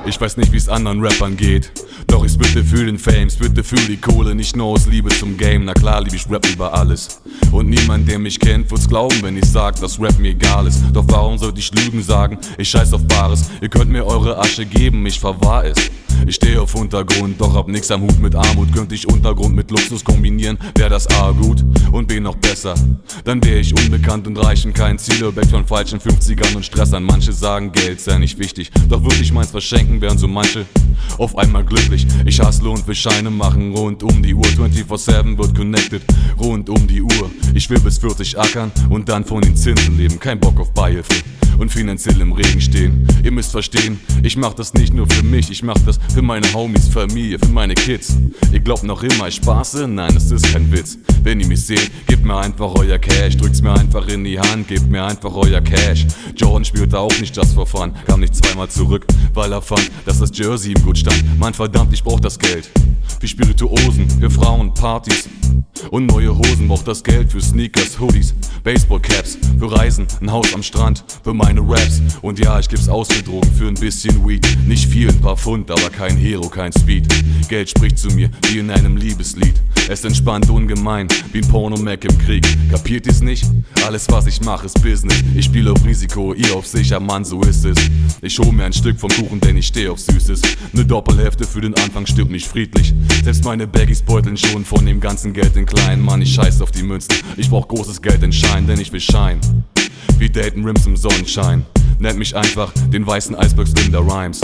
Ich weiß nicht, wie's anderen Rappern geht, doch ich spitte für den Fame, spitte für die Kohle, nicht nur aus Liebe zum Game. Na klar lieb ich Rap über alles und niemand, der mich kennt, wird's glauben, wenn ich sag, dass Rap mir egal ist. Doch warum sollte ich Lügen sagen? Ich scheiß auf Bares. Ihr könnt mir eure Asche geben, ich verwahr es. Ich stehe auf Untergrund, doch hab nix am Hut mit Armut. Könnte ich Untergrund mit Luxus kombinieren, wär das A gut und B noch besser. Dann wär ich unbekannt und reich und kein Ziel, weg von falschen 50ern und Stressern. Manche sagen, Geld sei nicht wichtig, doch würde ich meins verschenken, wären so manche auf einmal glücklich. Ich hustle und will Scheine machen rund um die Uhr. 24/7 wird connected, rund um die Uhr. Ich will bis 40 ackern und dann von den Zinsen leben. Kein Bock auf Beihilfe und finanziell im Regen stehen. Ihr müsst verstehen, ich mach das nicht nur für mich, ich mach das für meine Homies, Familie, für meine Kids. Ihr glaubt noch immer, ich spaße? Nein, es ist kein Witz. Wenn ihr mich seht, gebt mir einfach euer Cash, drückt's mir einfach in die Hand, gebt mir einfach euer Cash. Jordan spielte auch nicht just for fun, kam nicht zweimal zurück, weil er fand, dass das Jersey ihm gut stand. Mann, verdammt, ich brauch das Geld für Spirituosen, für Frauen, Partys und neue Hosen. Brauch das Geld für Sneakers, Hoodies, Baseballcaps, für Reisen, ein Haus am Strand, für meine Raps. Und ja, ich geb's aus für Drogen, für ein bisschen Weed. Nicht viel, ein paar Pfund, aber kein Hero, kein Speed. Geld spricht zu mir, wie in einem Liebeslied. Es entspannt ungemein, wie ein Porno-Mac im Krieg. Kapiert ihr's nicht? Alles was ich mach ist Business. Ich spiele auf Risiko, ihr auf sicher, Mann, so ist es. Ich hol mir ein Stück vom Kuchen, denn ich steh auf Süßes. Ne Doppelhälfte für den Anfang stimmt nicht friedlich. Selbst meine Baggies beuteln schon von dem ganzen Geld in klein. Mann, ich scheiß auf die Münzen. Ich brauch großes Geld in Schein, denn ich will Schein. Wie Dayton Rims im Sonnenschein. Nennt mich einfach den weißen Eisberg Slim der Rhymes.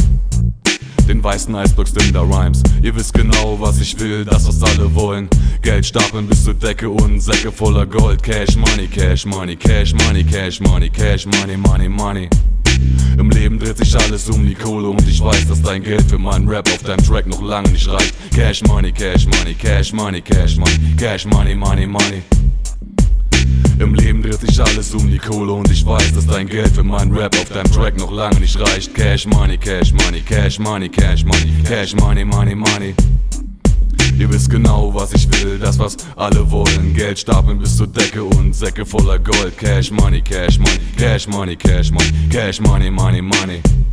Den weißen Eisberg Slim der Rhymes. Ihr wisst genau, was ich will, das was alle wollen. Geld stapeln bis zur Decke und Säcke voller Gold. Cash Money, Cash Money, Cash Money, Cash Money, Cash Money, Money, Money. Im Leben dreht sich alles um die Kohle und ich weiß, dass dein Geld für meinen Rap auf deinem Track noch lange nicht reicht. Cash Money, Cash Money, Cash Money, Cash Money, Cash Money, Money, Money. Im Leben dreht sich alles um die Kohle und ich weiß, dass dein Geld für meinen Rap auf deinem Track noch lange nicht reicht. Cash Money, Cash Money, Cash Money, Cash Money, Cash Money, Money, Money. Ihr wisst genau, was ich will, das was alle wollen. Geld stapeln bis zur Decke und Säcke voller Gold. Cash Money, Cash Money, Cash Money, Cash Money, Cash Money, Money, Money.